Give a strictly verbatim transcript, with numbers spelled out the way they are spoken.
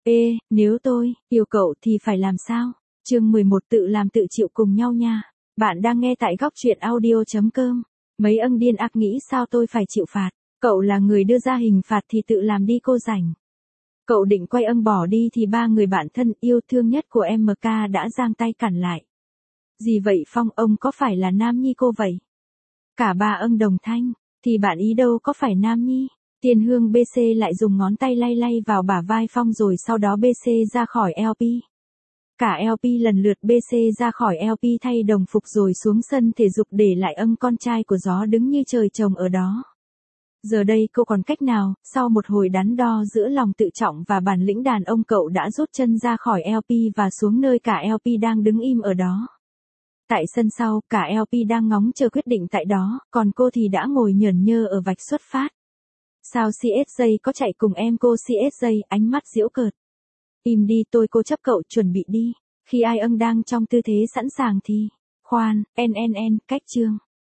Ê, nếu tôi yêu cậu thì phải làm sao? Chương mười một tự làm tự chịu cùng nhau nha. Bạn đang nghe tại góc truyện audio chấm com. Mấy âng điên ác nghĩ sao tôi phải chịu phạt? Cậu là người đưa ra hình phạt thì tự làm đi cô rảnh. Cậu định quay âng bỏ đi thì ba người bạn thân yêu thương nhất của em ca đã giang tay cản lại. Gì vậy Phong, ông có phải là Nam Nhi cô vậy? Cả ba âng đồng thanh, thì bạn ý đâu có phải Nam Nhi. Tiên Hương bê xê lại dùng ngón tay lay lay vào bả vai Phong rồi sau đó bê xê ra khỏi lờ pê. Cả lờ pê lần lượt bê xê ra khỏi lờ pê thay đồng phục rồi xuống sân thể dục để lại âng con trai của gió đứng như trời trồng ở đó. Giờ đây cô còn cách nào, sau một hồi đắn đo giữa lòng tự trọng và bản lĩnh đàn ông cậu đã rút chân ra khỏi lờ pê và xuống nơi cả lờ pê đang đứng im ở đó. Tại sân sau, cả lờ pê đang ngóng chờ quyết định tại đó, còn cô thì đã ngồi nhởn nhơ ở vạch xuất phát. Sao xê ét gi có chạy cùng em cô xê ét gi, ánh mắt giễu cợt. Im đi tôi cô chấp cậu chuẩn bị đi. Khi ai âng đang trong tư thế sẵn sàng thì, khoan, en en en, cách chương.